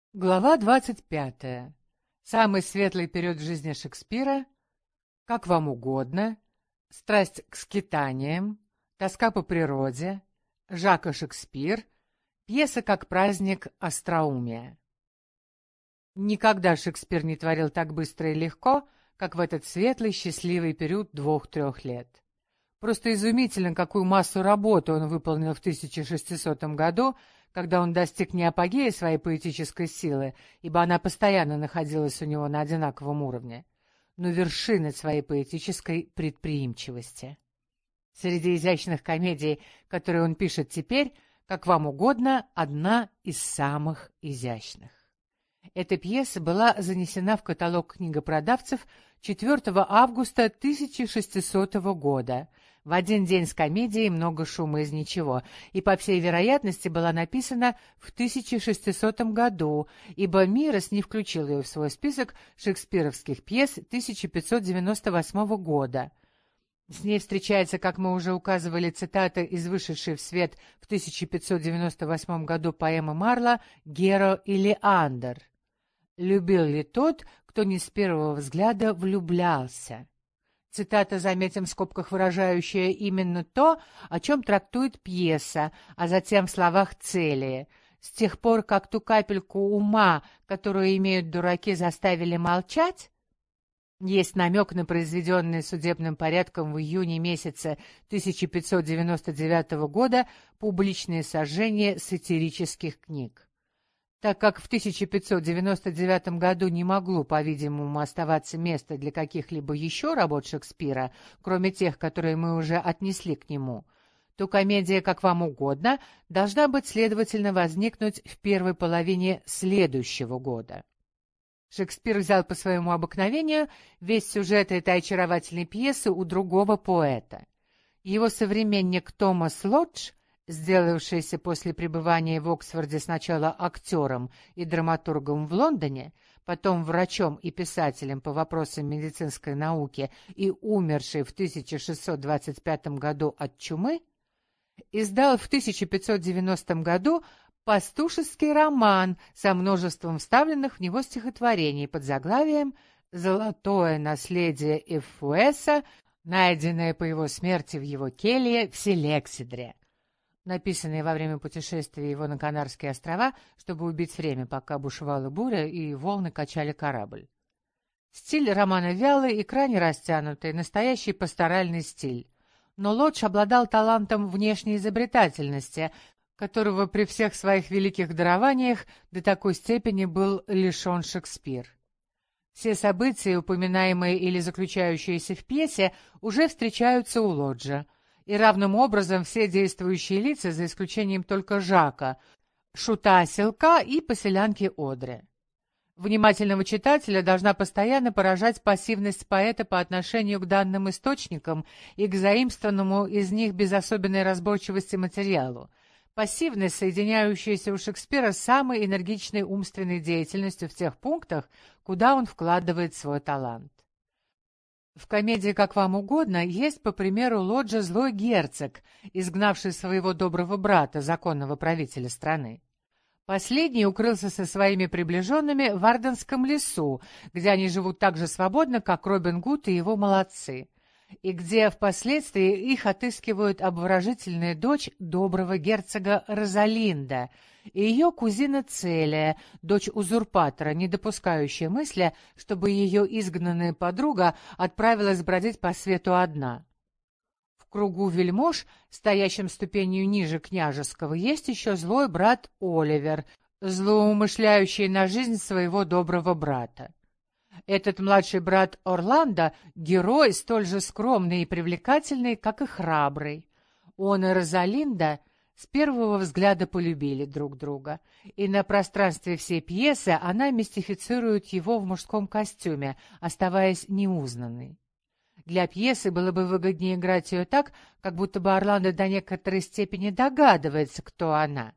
Глава 25. Самый светлый период в жизни Шекспира, как вам угодно, страсть к скитаниям, тоска по природе, Жак и Шекспир, пьеса как праздник остроумия. Никогда Шекспир не творил так быстро и легко, как в этот светлый, счастливый период 2-3 лет. Просто изумительно, какую массу работы он выполнил в 1600 году, когда он достиг не апогея своей поэтической силы, ибо она постоянно находилась у него на одинаковом уровне, но вершины своей поэтической предприимчивости. Среди изящных комедий, которые он пишет теперь, как вам угодно, одна из самых изящных. Эта пьеса была занесена в каталог книгопродавцев 4 августа 1600 года, в один день с комедией «Много шума из ничего», и, по всей вероятности, была написана в 1600 году, ибо Мирос не включил ее в свой список шекспировских пьес 1598 года. С ней встречается, как мы уже указывали, цитата из вышедшей в свет в 1598 году поэмы Марла «Геро и Леандр». «Любил ли тот, кто не с первого взгляда влюблялся?» Цитата, заметим в скобках, выражающая именно то, о чем трактует пьеса, а затем в словах цели. «С тех пор, как ту капельку ума, которую имеют дураки, заставили молчать», есть намек на произведенные судебным порядком в июне месяце 1599 года публичные сожжения сатирических книг. Так как в 1599 году не могло, по-видимому, оставаться место для каких-либо еще работ Шекспира, кроме тех, которые мы уже отнесли к нему, то комедия «Как вам угодно» должна быть, следовательно, возникнуть в первой половине следующего года. Шекспир взял по своему обыкновению весь сюжет этой очаровательной пьесы у другого поэта. Его современник Томас Лодж, сделавшийся после пребывания в Оксфорде сначала актером и драматургом в Лондоне, потом врачом и писателем по вопросам медицинской науки и умерший в 1625 году от чумы, издал в 1590 году пастушеский роман со множеством вставленных в него стихотворений под заглавием «Золотое наследие Эфуэса», найденное по его смерти в его келье в Селексидре, написанные во время путешествия его на Канарские острова, чтобы убить время, пока бушевала буря и волны качали корабль. Стиль романа вялый и крайне растянутый, настоящий пасторальный стиль. Но Лодж обладал талантом внешней изобретательности, которого при всех своих великих дарованиях до такой степени был лишен Шекспир. Все события, упоминаемые или заключающиеся в пьесе, уже встречаются у Лоджа, и равным образом все действующие лица, за исключением только Жака, шута-селка и поселянки Одри. Внимательного читателя должна постоянно поражать пассивность поэта по отношению к данным источникам и к заимствованному из них без особенной разборчивости материалу. Пассивность, соединяющаяся у Шекспира с самой энергичной умственной деятельностью в тех пунктах, куда он вкладывает свой талант. В комедии «Как вам угодно» есть, по примеру Лоджа, злой герцог, изгнавший своего доброго брата, законного правителя страны. Последний укрылся со своими приближенными в Арденском лесу, где они живут так же свободно, как Робин Гуд и его молодцы, и где впоследствии их отыскивают обворожительная дочь доброго герцога Розалинда и ее кузина Целия, дочь узурпатора, не допускающая мысли, чтобы ее изгнанная подруга отправилась бродить по свету одна. В кругу вельмож, стоящим ступенью ниже княжеского, есть еще злой брат Оливер, злоумышляющий на жизнь своего доброго брата. Этот младший брат Орландо — герой, столь же скромный и привлекательный, как и храбрый. Он и Розалинда с первого взгляда полюбили друг друга, и на пространстве всей пьесы она мистифицирует его в мужском костюме, оставаясь неузнанной. Для пьесы было бы выгоднее играть ее так, как будто бы Орландо до некоторой степени догадывается, кто она.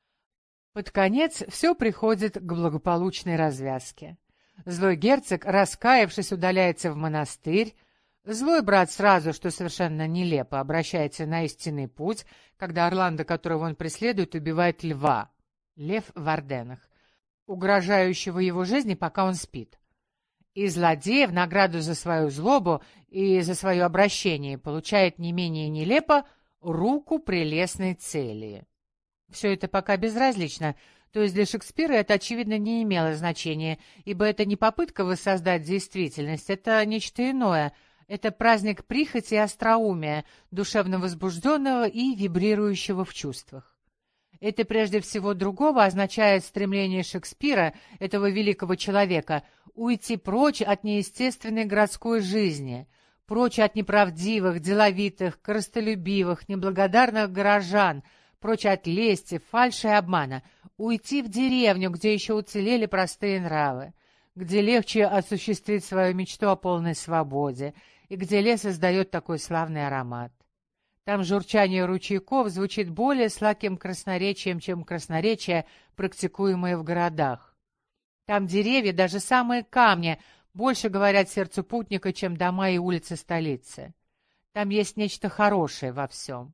Под конец все приходит к благополучной развязке. Злой герцог, раскаявшись, удаляется в монастырь. Злой брат сразу, что совершенно нелепо, обращается на истинный путь, когда Орландо, которого он преследует, убивает льва. Лев в Арденнах. угрожающего его жизни, пока он спит. И злодей в награду за свою злобу и за свое обращение получает не менее нелепо руку прелестной цели. Все это пока безразлично, то есть для Шекспира это, очевидно, не имело значения, ибо это не попытка воссоздать действительность, это нечто иное, это праздник прихоти и остроумия, душевно возбужденного и вибрирующего в чувствах. Это прежде всего другого означает стремление Шекспира, этого великого человека, уйти прочь от неестественной городской жизни, прочь от неправдивых, деловитых, корыстолюбивых, неблагодарных горожан, прочь от лести, фальши и обмана, уйти в деревню, где еще уцелели простые нравы, где легче осуществить свою мечту о полной свободе и где лес издает такой славный аромат. Там журчание ручейков звучит более сладким красноречием, чем красноречие, практикуемое в городах. Там деревья, даже самые камни, больше говорят сердцу путника, чем дома и улицы столицы. Там есть нечто хорошее во всем.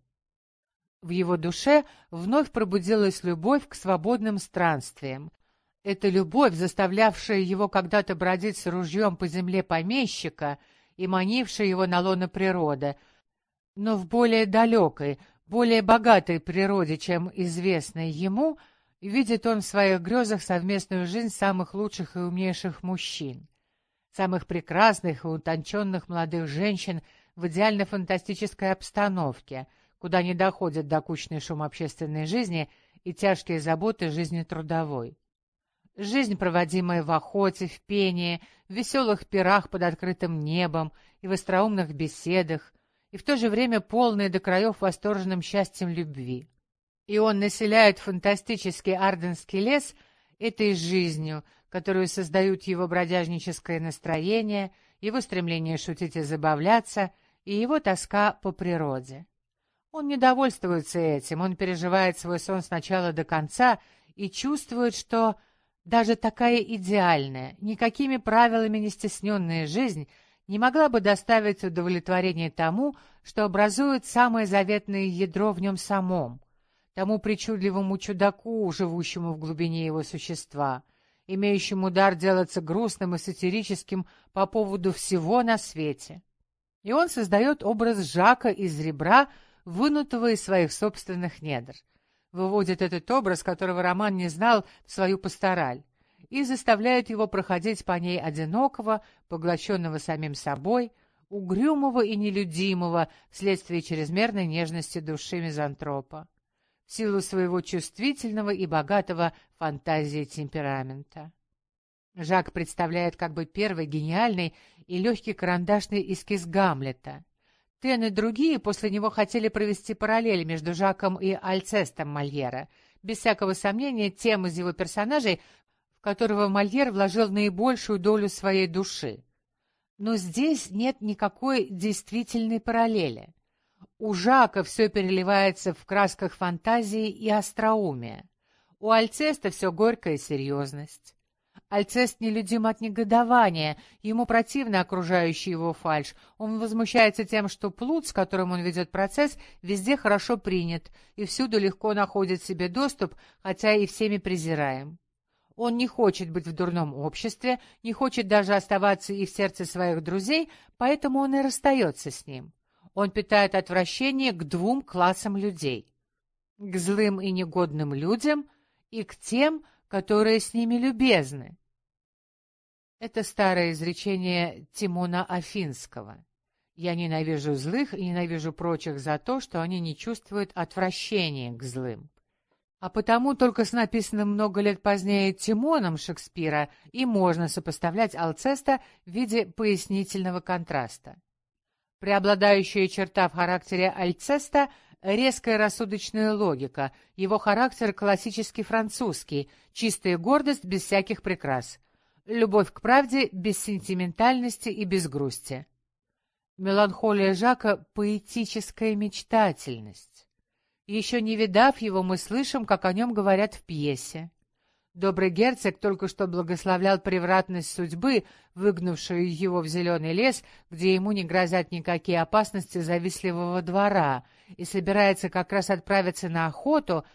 В его душе вновь пробудилась любовь к свободным странствиям. Эта любовь, заставлявшая его когда-то бродить с ружьем по земле помещика и манившая его на лоно природы, но в более далекой, более богатой природе, чем известной ему, видит он в своих грезах совместную жизнь самых лучших и умнейших мужчин, самых прекрасных и утонченных молодых женщин в идеально-фантастической обстановке, куда не доходит докучный шум общественной жизни и тяжкие заботы жизни трудовой. Жизнь, проводимая в охоте, в пении, в веселых пирах под открытым небом и в остроумных беседах, и в то же время полная до краев восторженным счастьем любви. И он населяет фантастический арденский лес этой жизнью, которую создают его бродяжническое настроение, его стремление шутить и забавляться, и его тоска по природе. Он не довольствуется этим, он переживает свой сон с начала до конца и чувствует, что даже такая идеальная, никакими правилами не стесненная жизнь не могла бы доставить удовлетворение тому, что образует самое заветное ядро в нем самом, тому причудливому чудаку, живущему в глубине его существа, имеющему дар делаться грустным и сатирическим по поводу всего на свете. И он создает образ Жака из ребра, вынутого из своих собственных недр, выводит этот образ, которого Роман не знал, в свою пастораль, и заставляет его проходить по ней одинокого, поглощенного самим собой, угрюмого и нелюдимого вследствие чрезмерной нежности души мизантропа, в силу своего чувствительного и богатого фантазии темперамента. Жак представляет как бы первый гениальный и легкий карандашный эскиз Гамлета. Тен и другие после него хотели провести параллель между Жаком и Альцестом Мольера, без всякого сомнения тем из его персонажей, в которого Мольер вложил наибольшую долю своей души. Но здесь нет никакой действительной параллели. У Жака все переливается в красках фантазии и остроумия. У Альцеста все горькая серьезность. Альцест нелюдим от негодования, ему противна окружающая его фальшь. Он возмущается тем, что плут, с которым он ведет процесс, везде хорошо принят и всюду легко находит себе доступ, хотя и всеми презираем. Он не хочет быть в дурном обществе, не хочет даже оставаться и в сердце своих друзей, поэтому он и расстается с ним. Он питает отвращение к двум классам людей: к злым и негодным людям и к тем, которые с ними любезны. Это старое изречение Тимона Афинского. «Я ненавижу злых и ненавижу прочих за то, что они не чувствуют отвращения к злым». А потому только с написанным много лет позднее Тимоном Шекспира и можно сопоставлять Алцеста в виде пояснительного контраста. Преобладающая черта в характере Альцеста — резкая рассудочная логика, его характер классически французский, чистая гордость без всяких прикрас, любовь к правде без сентиментальности и без грусти. Меланхолия Жака — поэтическая мечтательность. Еще не видав его, мы слышим, как о нем говорят в пьесе. Добрый герцог только что благословлял превратность судьбы, выгнавшую его в зеленый лес, где ему не грозят никакие опасности завистливого двора, и собирается как раз отправиться на охоту,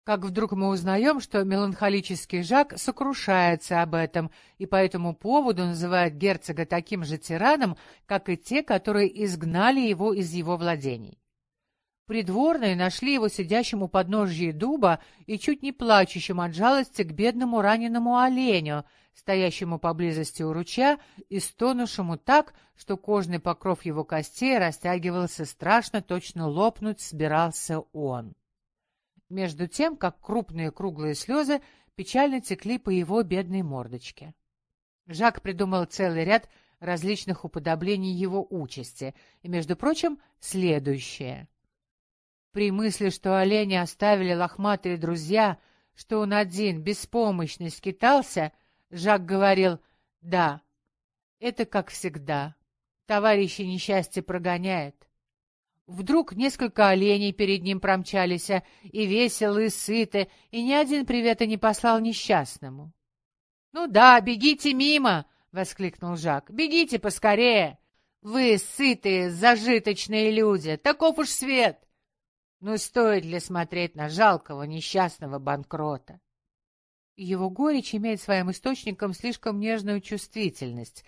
как вдруг мы узнаем, что меланхолический Жак сокрушается об этом и по этому поводу называет герцога таким же тираном, как и те, которые изгнали его из его владений. Придворные нашли его сидящим у подножья дуба и чуть не плачущим от жалости к бедному раненому оленю, стоящему поблизости у ручья и стонувшему так, что кожный покров его костей растягивался страшно, точно лопнуть собирался он. Между тем, как крупные круглые слезы печально текли по его бедной мордочке. Жак придумал целый ряд различных уподоблений его участи, и, между прочим, следующее. При мысли, что оленя оставили лохматые друзья, что он один, беспомощный, скитался, Жак говорил: «Да, это как всегда. Товарищи несчастье прогоняет». Вдруг несколько оленей перед ним промчались, и веселы, и сыты, и ни один привета не послал несчастному. «Ну да, бегите мимо!» — воскликнул Жак. «Бегите поскорее! Вы сытые, зажиточные люди, таков уж свет! Ну стоит ли смотреть на жалкого несчастного банкрота?» Его горечь имеет своим источником слишком нежную чувствительность,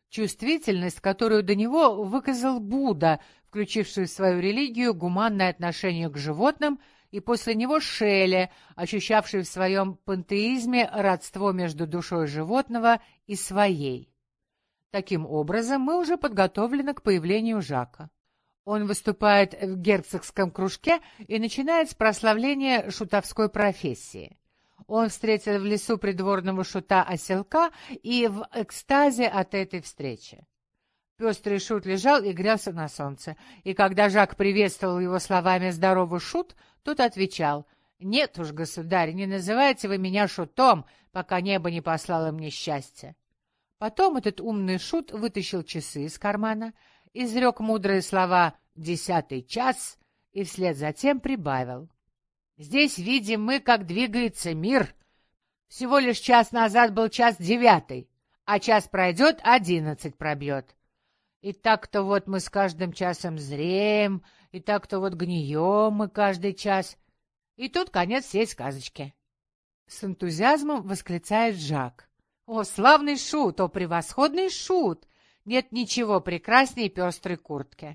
которую до него выказал Будда, включивший в свою религию гуманное отношение к животным, и после него Шелли, ощущавший в своем пантеизме родство между душой животного и своей. Таким образом, мы уже подготовлены к появлению Жака. Он выступает в герцогском кружке и начинает с прославления шутовской профессии. Он встретил в лесу придворного шута-оселка и в экстазе от этой встречи. Пестрый шут лежал и грелся на солнце, и когда Жак приветствовал его словами «Здоровый шут», тот отвечал: «Нет уж, государь, не называйте вы меня шутом, пока небо не послало мне счастья». Потом этот умный шут вытащил часы из кармана, изрек мудрые слова «10 час» и вслед за тем прибавил: «Здесь видим мы, как двигается мир. Всего лишь час назад был 9, а час пройдет, 11 пробьет. И так-то вот мы с каждым часом зреем, и так-то вот гнием мы каждый час. И тут конец всей сказочки». С энтузиазмом восклицает Жак: «О, славный шут! О, превосходный шут! Нет ничего прекраснее пестрой куртки».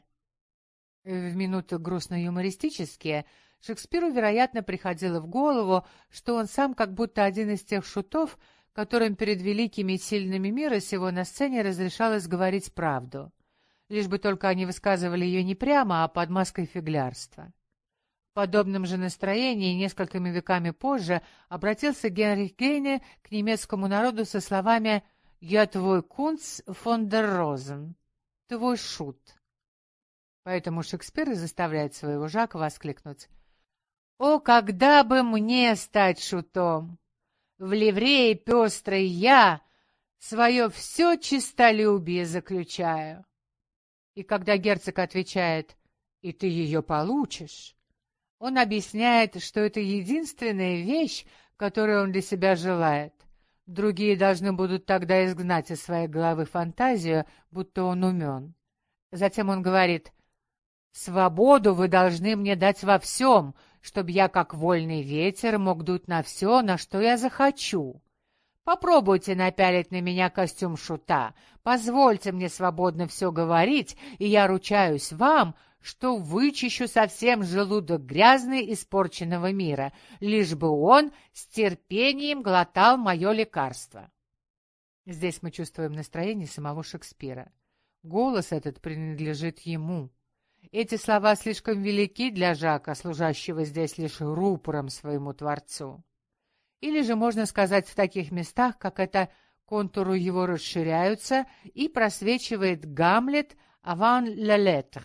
В минуты грустно-юмористические Шекспиру, вероятно, приходило в голову, что он сам как будто один из тех шутов, которым перед великими и сильными мира сего на сцене разрешалось говорить правду, лишь бы только они высказывали ее не прямо, а под маской фиглярства. В подобном же настроении несколькими веками позже обратился Генрих Гейне к немецкому народу со словами «Я твой кунц фон дер Розен», «твой шут». Поэтому Шекспир и заставляет своего Жака воскликнуть: «О, когда бы мне стать шутом! В ливрее пестрой я свое все честолюбие заключаю». И когда герцог отвечает: «И ты ее получишь», он объясняет, что это единственная вещь, которую он для себя желает. Другие должны будут тогда изгнать из своей головы фантазию, будто он умен. Затем он говорит: «Свободу вы должны мне дать во всем, чтобы я, как вольный ветер, мог дуть на все, на что я захочу. Попробуйте напялить на меня костюм шута, позвольте мне свободно все говорить, и я ручаюсь вам, что вычищу совсем желудок грязный испорченного мира, лишь бы он с терпением глотал мое лекарство». Здесь мы чувствуем настроение самого Шекспира. Голос этот принадлежит ему. Эти слова слишком велики для Жака, служащего здесь лишь рупором своему Творцу. Или же можно сказать в таких местах, как это, контуры его расширяются и просвечивает Гамлет «avant la lettre».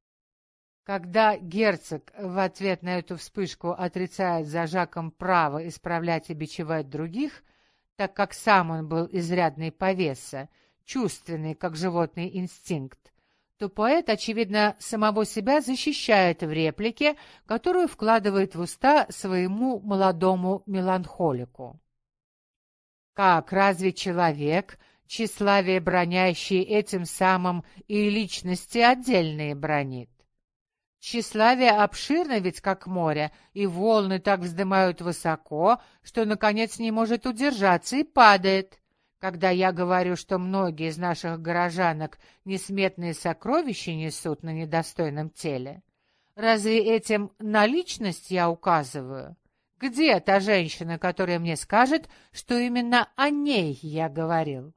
Когда герцог в ответ на эту вспышку отрицает за Жаком право исправлять и бичевать других, так как сам он был изрядный повеса, чувственный, как животный инстинкт, то поэт, очевидно, самого себя защищает в реплике, которую вкладывает в уста своему молодому меланхолику. Как разве человек, тщеславие бронящий, этим самым и личности отдельные бронит? Тщеславие обширно ведь, как море, и волны так вздымают высоко, что, наконец, не может удержаться и падает. Когда я говорю, что многие из наших горожанок несметные сокровища несут на недостойном теле, разве этим на личность я указываю? Где та женщина, которая мне скажет, что именно о ней я говорил?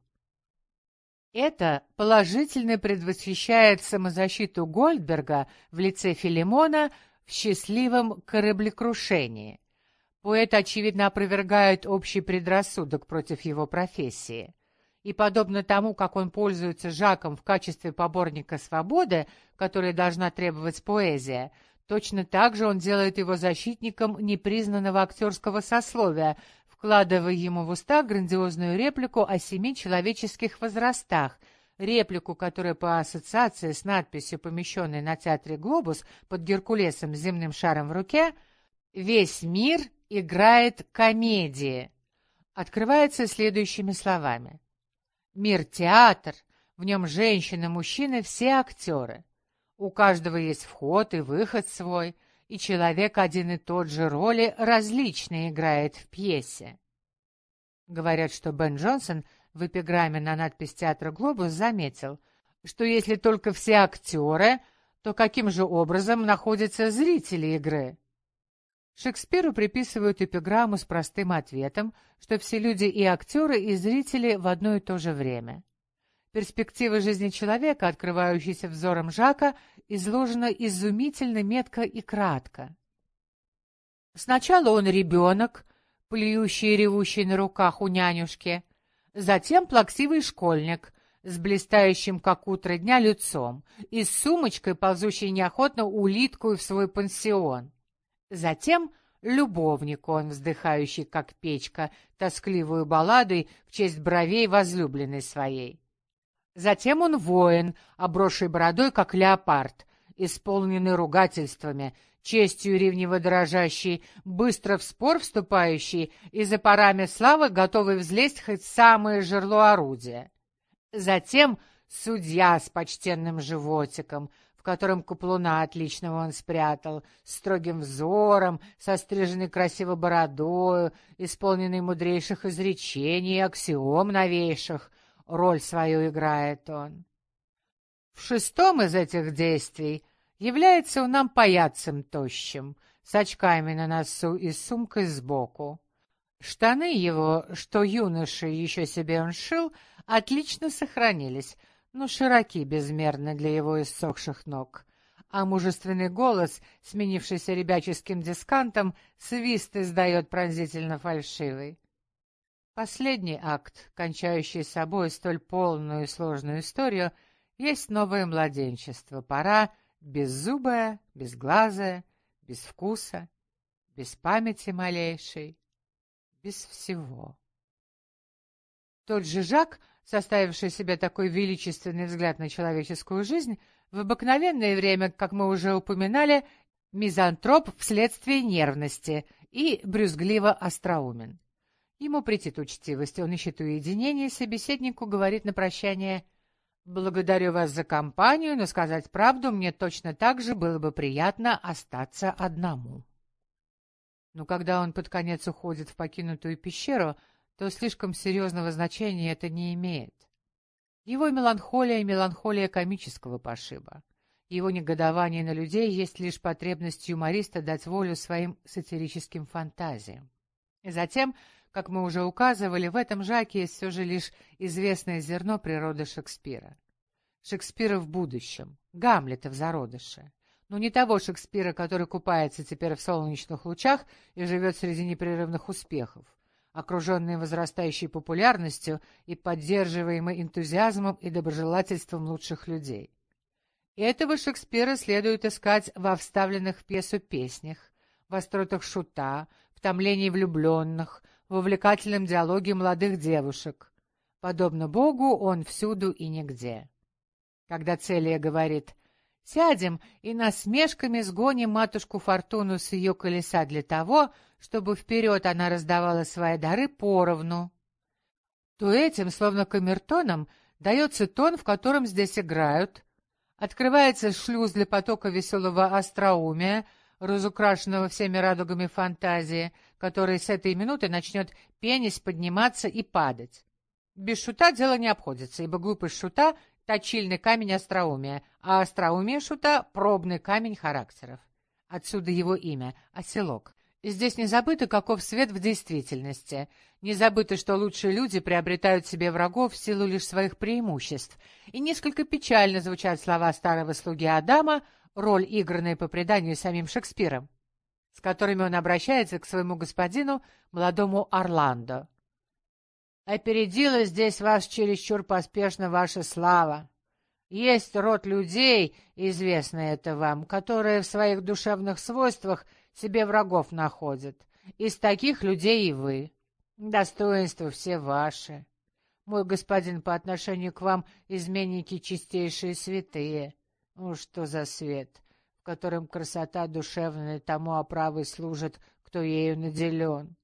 Это положительно предвосхищает самозащиту Гольдберга в лице Филимона в «Счастливом кораблекрушении». Поэт, очевидно, опровергает общий предрассудок против его профессии. И подобно тому, как он пользуется Жаком в качестве поборника свободы, которой должна требовать поэзия, точно так же он делает его защитником непризнанного актерского сословия, вкладывая ему в уста грандиозную реплику о 7 человеческих возрастах, реплику, которая по ассоциации с надписью, помещенной на театре «Глобус» под Геркулесом с земным шаром в руке, «Весь мир играет комедии», открывается следующими словами. «Мир — театр, в нем женщины, мужчины, все актеры. У каждого есть вход и выход свой, и человек один и тот же роли различно играет в пьесе». Говорят, что Бен Джонсон в эпиграмме на надпись театра «Глобус» заметил, что если только все актеры, то каким же образом находятся зрители игры? Шекспиру приписывают эпиграмму с простым ответом, что все люди и актеры, и зрители в одно и то же время. Перспектива жизни человека, открывающаяся взором Жака, изложена изумительно метко и кратко. Сначала он ребенок, плюющий и ревущий на руках у нянюшки, затем плаксивый школьник с блистающим, как утро дня, лицом и с сумочкой, ползущей неохотно улиткою в свой пансион. Затем любовник он, вздыхающий, как печка, тоскливую балладой в честь бровей возлюбленной своей. Затем он воин, обросший бородой, как леопард, исполненный ругательствами, честью ревниво дрожащий, быстро в спор вступающий и за парами славы готовый взлезть хоть в самое жерло орудия. Затем судья с почтенным животиком, в котором каплуна отличного он спрятал, с строгим взором, со стриженной красиво бородою, исполненный мудрейших изречений и аксиом новейших, роль свою играет он. В шестом из этих действий является он нам паяцем тощим, с очками на носу и с сумкой сбоку. Штаны его, что юноши еще себе он шил, отлично сохранились, но широки безмерно для его иссохших ног. А мужественный голос, сменившийся ребяческим дискантом, свист издает пронзительно фальшивый. Последний акт, кончающий собой столь полную и сложную историю, есть новое младенчество, пора беззубая, безглазая, без вкуса, без памяти малейшей, без всего. Тот же Жак, составивший себе такой величественный взгляд на человеческую жизнь, в обыкновенное время, как мы уже упоминали, мизантроп вследствие нервности и брюзгливо остроумен. Ему претит учтивость, он ищет уединения, собеседнику говорит на прощание: «Благодарю вас за компанию, но сказать правду, мне точно так же было бы приятно остаться одному». Но когда он под конец уходит в покинутую пещеру, то слишком серьезного значения это не имеет. Его меланхолия — меланхолия комического пошиба. Его негодование на людей есть лишь потребность юмориста дать волю своим сатирическим фантазиям. И затем, как мы уже указывали, в этом Жаке есть все же лишь известное зерно природы Шекспира. Шекспира в будущем, Гамлета в зародыше. Но не того Шекспира, который купается теперь в солнечных лучах и живет среди непрерывных успехов, окруженный возрастающей популярностью и поддерживаемый энтузиазмом и доброжелательством лучших людей. Этого Шекспира следует искать во вставленных в пьесу песнях, в остротах шута, в томлении влюбленных, в увлекательном диалоге молодых девушек. Подобно Богу, он всюду и нигде. Когда Целия говорит: «Сядем и насмешками сгоним матушку Фортуну с ее колеса для того, чтобы вперед она раздавала свои дары поровну», то этим, словно камертоном, дается тон, в котором здесь играют, Открывается шлюз для потока веселого остроумия, разукрашенного всеми радугами фантазии, который с этой минуты начнет пенись, подниматься и падать. Без шута дело не обходится, ибо глупость шута — точильный камень остроумия, а остроумие шута — пробный камень характеров. Отсюда его имя — оселок. И здесь не забыто, каков свет в действительности. Не забыто, что лучшие люди приобретают себе врагов в силу лишь своих преимуществ. И несколько печально звучат слова старого слуги Адама, роль, игранная по преданию самим Шекспиром, с которыми он обращается к своему господину, молодому Орландо. «Опередила здесь вас чересчур поспешно ваша слава. Есть род людей, известно это вам, которые в своих душевных свойствах себе врагов находят. Из таких людей и вы. Достоинства все ваши. Мой господин, по отношению к вам изменники чистейшие святые. Что за свет, в котором красота душевная тому оправой служит, кто ею наделен».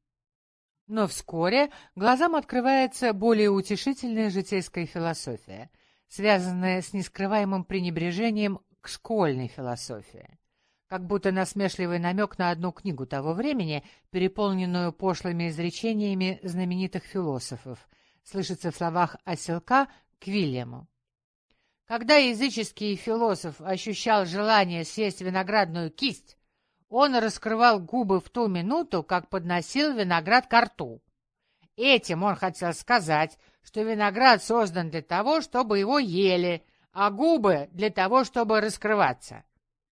Но вскоре глазам открывается более утешительная житейская философия, связанная с нескрываемым пренебрежением к школьной философии. Как будто насмешливый намек на одну книгу того времени, переполненную пошлыми изречениями знаменитых философов, слышится в словах оселка к Вильяму. Когда языческий философ ощущал желание съесть виноградную кисть, он раскрывал губы в ту минуту, как подносил виноград ко рту. Этим он хотел сказать, что виноград создан для того, чтобы его ели, а губы — для того, чтобы раскрываться.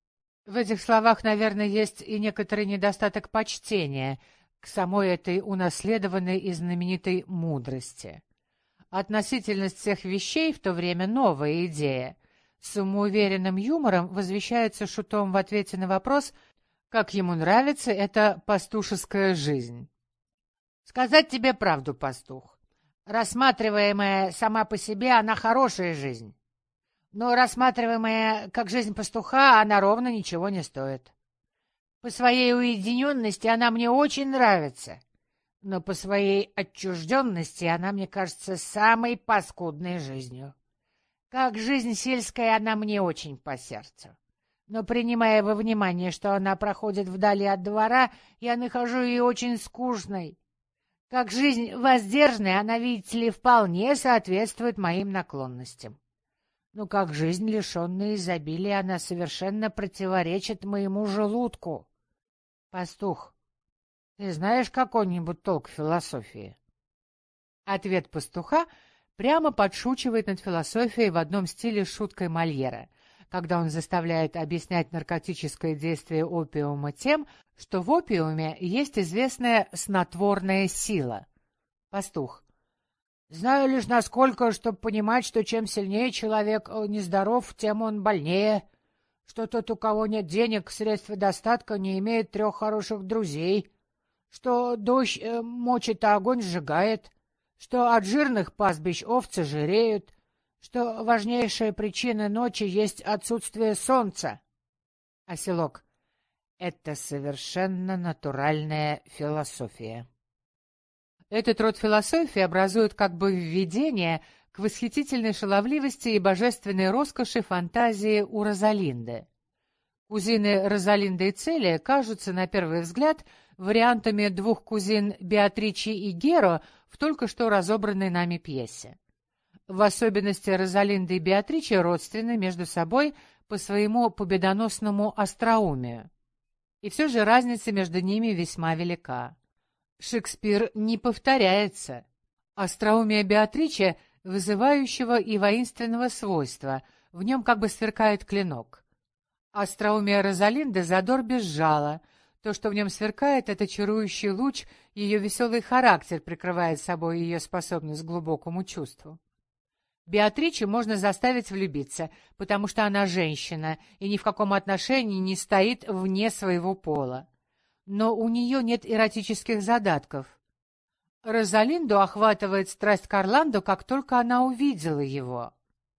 В этих словах, наверное, есть и некоторый недостаток почтения к самой этой унаследованной и знаменитой мудрости. Относительность всех вещей в то время новая идея. С самоуверенным юмором возвещается шутом в ответе на вопрос, как ему нравится эта пастушеская жизнь. «Сказать тебе правду, пастух. Рассматриваемая сама по себе, она хорошая жизнь. Но рассматриваемая как жизнь пастуха, она ровно ничего не стоит. По своей уединенности она мне очень нравится, но по своей отчужденности она мне кажется самой паскудной жизнью. Как жизнь сельская она мне очень по сердцу. Но, принимая во внимание, что она проходит вдали от двора, я нахожу ее очень скучной. Как жизнь воздержанная, она, видите ли, вполне соответствует моим наклонностям. Но как жизнь, лишенная изобилия, она совершенно противоречит моему желудку. Пастух, ты знаешь какой-нибудь толк в философии?» Ответ пастуха прямо подшучивает над философией в одном стиле с шуткой Мольера, когда он заставляет объяснять наркотическое действие опиума тем, что в опиуме есть известная снотворная сила. Пастух. «Знаю лишь насколько, чтобы понимать, что чем сильнее человек нездоров, тем он больнее, что тот, у кого нет денег, средств и достатка, не имеет 3 хороших друзей, что дождь мочит, а огонь сжигает, что от жирных пастбищ овцы жиреют, что важнейшая причина ночи есть отсутствие солнца». Оселок. Это совершенно натуральная философия. Этот род философии образует как бы введение к восхитительной шаловливости и божественной роскоши фантазии у Розалинды. Кузины Розалинды и Целия кажутся, на первый взгляд, вариантами 2 кузин Беатричи и Геро в только что разобранной нами пьесе. В особенности Розалинда и Беатричи родственны между собой по своему победоносному остроумию. И все же разница между ними весьма велика. Шекспир не повторяется. Остроумие Беатричи вызывающего и воинственного свойства, в нем как бы сверкает клинок. Остроумие Розалинды задор без жала. То, что в нем сверкает, это чарующий луч, ее веселый характер прикрывает собой ее способность к глубокому чувству. Беатриче можно заставить влюбиться, потому что она женщина и ни в каком отношении не стоит вне своего пола. Но у нее нет эротических задатков. Розалинду охватывает страсть к Орландо, как только она увидела его.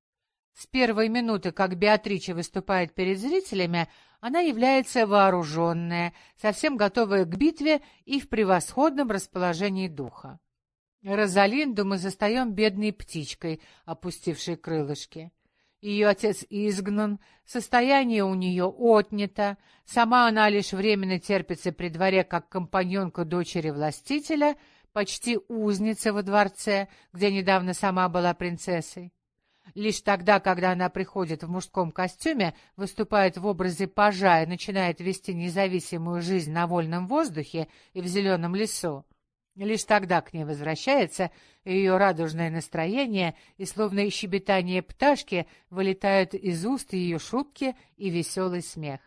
С первой минуты, как Беатриче выступает перед зрителями, она является вооруженная, совсем готовая к битве и в превосходном расположении духа. Розалинду мы застаем бедной птичкой, опустившей крылышки. Ее отец изгнан, состояние у нее отнято, сама она лишь временно терпится при дворе как компаньонка дочери властителя, почти узница во дворце, где недавно сама была принцессой. Лишь тогда, когда она приходит в мужском костюме, выступает в образе пажа и начинает вести независимую жизнь на вольном воздухе и в зеленом лесу, лишь тогда к ней возвращается ее радужное настроение, и словно щебетание пташки вылетают из уст ее шутки и веселый смех.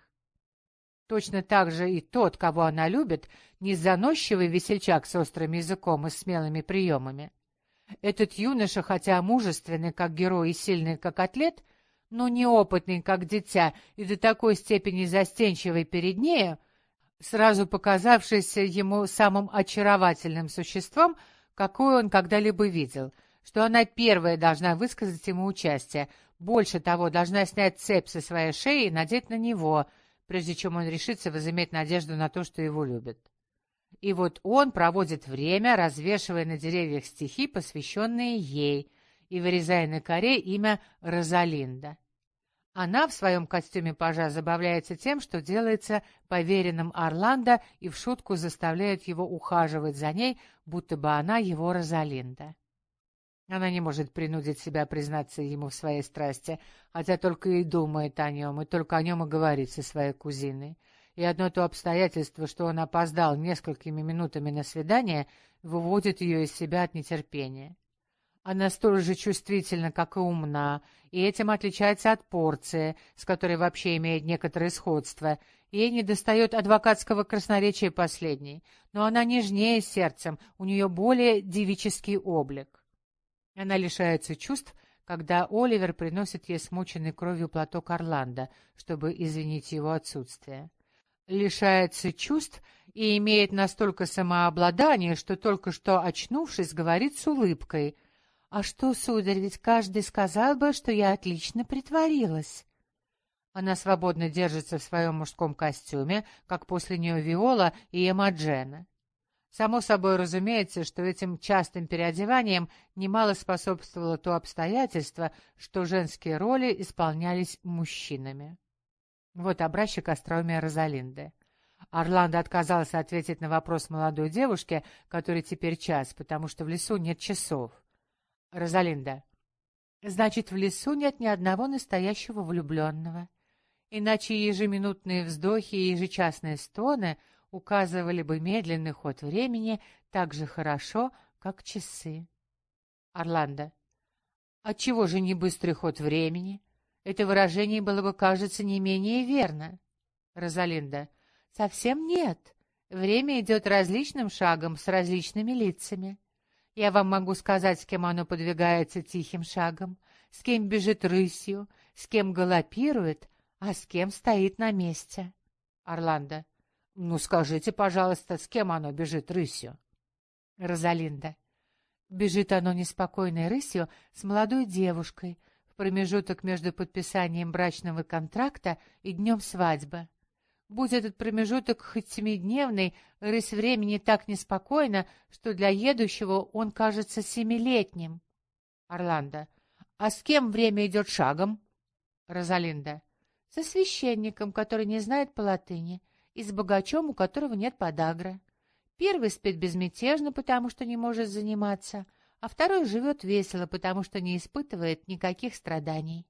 Точно так же и тот, кого она любит, не заносчивый весельчак с острым языком и смелыми приемами. Этот юноша, хотя мужественный, как герой, и сильный, как атлет, но неопытный, как дитя, и до такой степени застенчивый перед нею, сразу показавшийся ему самым очаровательным существом, какое он когда-либо видел, что она первая должна высказать ему участие, больше того, должна снять цепь со своей шеи и надеть на него, прежде чем он решится возыметь надежду на то, что его любят. И вот он проводит время, развешивая на деревьях стихи, посвященные ей, и вырезая на коре имя Розалинда. Она в своем костюме пажа забавляется тем, что делается поверенным Орландо и в шутку заставляет его ухаживать за ней, будто бы она его Розалинда. Она не может принудить себя признаться ему в своей страсти, хотя только и думает о нем, и только о нем и говорит со своей кузиной. И одно то обстоятельство, что он опоздал несколькими минутами на свидание, выводит ее из себя от нетерпения. Она столь же чувствительна, как и умна, и этим отличается от Порции, с которой вообще имеет некоторое сходство. Ей недостает адвокатского красноречия последней, но она нежнее сердцем, у нее более девический облик. Она лишается чувств, когда Оливер приносит ей смоченный кровью платок Орландо, чтобы извинить его отсутствие. Лишается чувств и имеет настолько самообладание, что только что, очнувшись, говорит с улыбкой: «А что, сударь, ведь каждый сказал бы, что я отлично притворилась». Она свободно держится в своем мужском костюме, как после нее Виола и Эмоджена. Само собой разумеется, что этим частым переодеванием немало способствовало то обстоятельство, что женские роли исполнялись мужчинами. Вот образчик остроумия Розалинды. Орландо отказался ответить на вопрос молодой девушки, который теперь час, потому что в лесу нет часов. Розалинда. Значит, в лесу нет ни одного настоящего влюбленного. Иначе ежеминутные вздохи и ежечасные стоны указывали бы медленный ход времени так же хорошо, как часы. Орландо. Отчего же не быстрый ход времени? Это выражение было бы, кажется, не менее верно. Розалинда. Совсем нет. Время идет различным шагом с различными лицами. Я вам могу сказать, с кем оно подвигается тихим шагом, с кем бежит рысью, с кем галопирует, а с кем стоит на месте. Орландо. Ну, скажите, пожалуйста, с кем оно бежит рысью? Розалинда. Бежит оно неспокойной рысью с молодой девушкой, в промежуток между подписанием брачного контракта и днем свадьбы. Будь этот промежуток хоть 7-дневный, рысь времени так неспокойна, что для едущего он кажется 7-летним. Орландо. А с кем время идет шагом? Розалинда. Со священником, который не знает по-латыни, и с богачом, у которого нет подагры. Первый спит безмятежно, потому что не может заниматься, а второй живет весело, потому что не испытывает никаких страданий.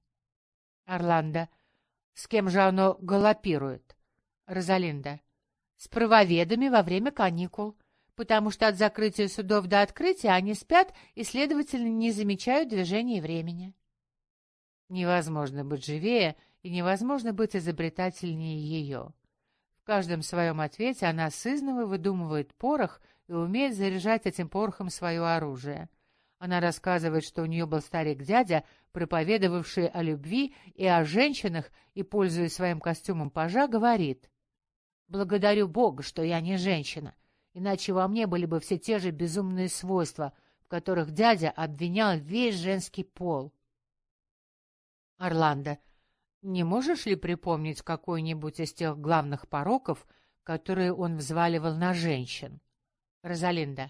Орландо. С кем же оно галопирует? Розалинда. С правоведами во время каникул, потому что от закрытия судов до открытия они спят и, следовательно, не замечают движения времени. Невозможно быть живее и невозможно быть изобретательнее ее. В каждом своем ответе она сызнова выдумывает порох и умеет заряжать этим порохом свое оружие. Она рассказывает, что у нее был старик-дядя, проповедовавший о любви и о женщинах, и, пользуясь своим костюмом пажа, говорит: «Благодарю Бога, что я не женщина, иначе во мне были бы все те же безумные свойства, в которых дядя обвинял весь женский пол». Орландо. Не можешь ли припомнить какой-нибудь из тех главных пороков, которые он взваливал на женщин? Розалинда.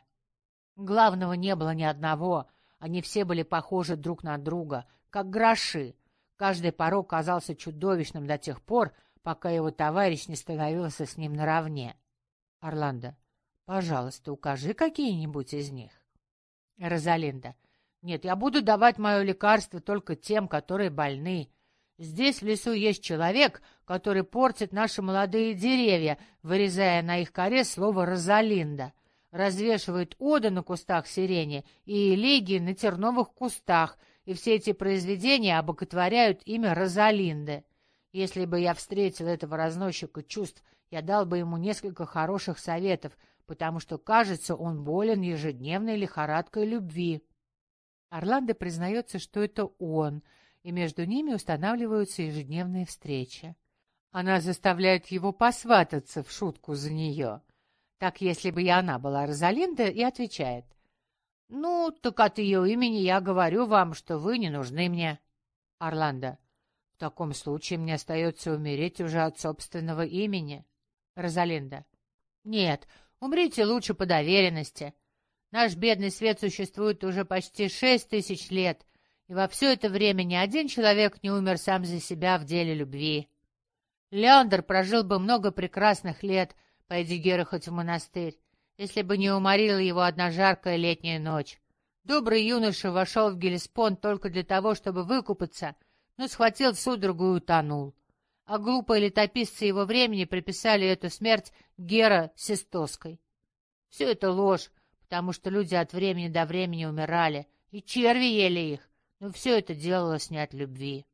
Главного не было ни одного, они все были похожи друг на друга, как гроши. Каждый порок казался чудовищным до тех пор, пока его товарищ не становился с ним наравне. Орландо. Пожалуйста, укажи какие-нибудь из них. Розалинда. Нет, я буду давать мое лекарство только тем, которые больны. Здесь в лесу есть человек, который портит наши молодые деревья, вырезая на их коре слово «Розалинда». Развешивает оды на кустах сирени и элегии на терновых кустах, и все эти произведения обоготворяют имя Розалинды. Если бы я встретил этого разносчика чувств, я дал бы ему несколько хороших советов, потому что, кажется, он болен ежедневной лихорадкой любви. Орландо признается, что это он, и между ними устанавливаются ежедневные встречи. Она заставляет его посвататься в шутку за нее. Так, если бы и она была Розалинда, и отвечает: «Ну, так от ее имени я говорю вам, что вы не нужны мне». Орландо. В таком случае мне остается умереть уже от собственного имени. Розалинда. Нет, умрите лучше по доверенности. Наш бедный свет существует уже почти 6000 лет, и во все это время ни один человек не умер сам за себя в деле любви. Леандр прожил бы много прекрасных лет, пойди Гера хоть в монастырь, если бы не уморила его одна жаркая летняя ночь. Добрый юноша вошел в Гелеспонд только для того, чтобы выкупаться, но схватил судорогу и утонул. А глупые летописцы его времени приписали эту смерть Гера Сестоской. Все это ложь, потому что люди от времени до времени умирали, и черви ели их, но все это делалось не от любви.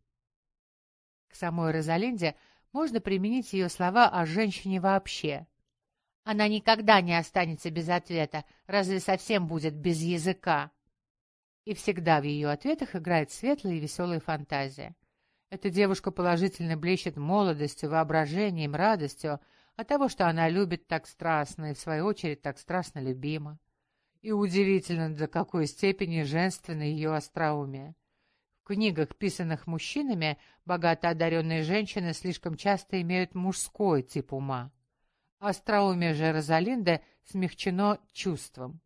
К самой Розалинде можно применить ее слова о женщине вообще. Она никогда не останется без ответа, разве совсем будет без языка. И всегда в ее ответах играет светлая и веселая фантазия. Эта девушка положительно блещет молодостью, воображением, радостью от того, что она любит так страстно и, в свою очередь, так страстно любима. И удивительно, до какой степени женственно ее остроумие. В книгах, писанных мужчинами, богато одаренные женщины слишком часто имеют мужской тип ума. Остроумие же Розалинды смягчено чувством.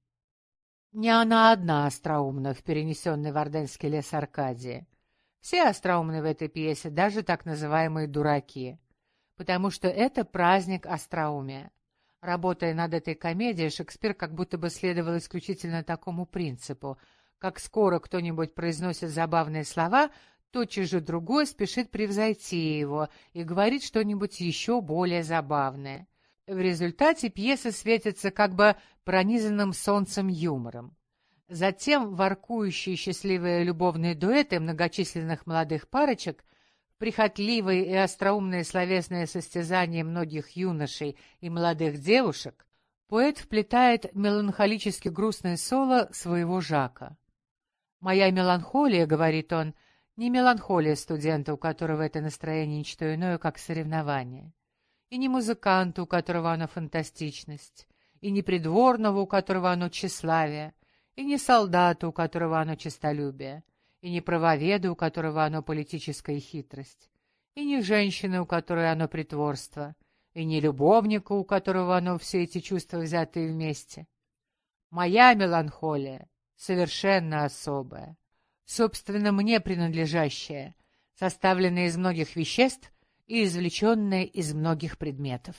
Не она одна остроумна в перенесенной в Орденский лес Аркадии. Все остроумны в этой пьесе, даже так называемые дураки, потому что это праздник остроумия. Работая над этой комедией, Шекспир как будто бы следовал исключительно такому принципу: как скоро кто-нибудь произносит забавные слова, тотчас же другой спешит превзойти его и говорит что-нибудь еще более забавное. В результате пьеса светится как бы пронизанным солнцем юмором. Затем воркующие счастливые любовные дуэты многочисленных молодых парочек, прихотливые и остроумные словесные состязания многих юношей и молодых девушек, поэт вплетает меланхолически грустное соло своего Жака. «Моя меланхолия, — говорит он, — не меланхолия студента, у которого это настроение ничто иное, как соревнование, и не музыканта, у которого оно фантастичность, и не придворного, у которого оно тщеславие, и не солдата, у которого оно честолюбие, и не правоведа, у которого оно политическая хитрость, и не женщины, у которой оно притворство, и не любовника, у которого оно все эти чувства взятые вместе. Моя меланхолия совершенно особая, собственно, мне принадлежащая, составленная из многих веществ и извлеченная из многих предметов».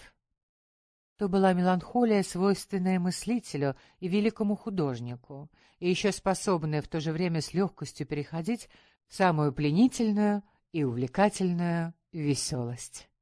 То была меланхолия, свойственная мыслителю и великому художнику, и еще способная в то же время с легкостью переходить в самую пленительную и увлекательную веселость.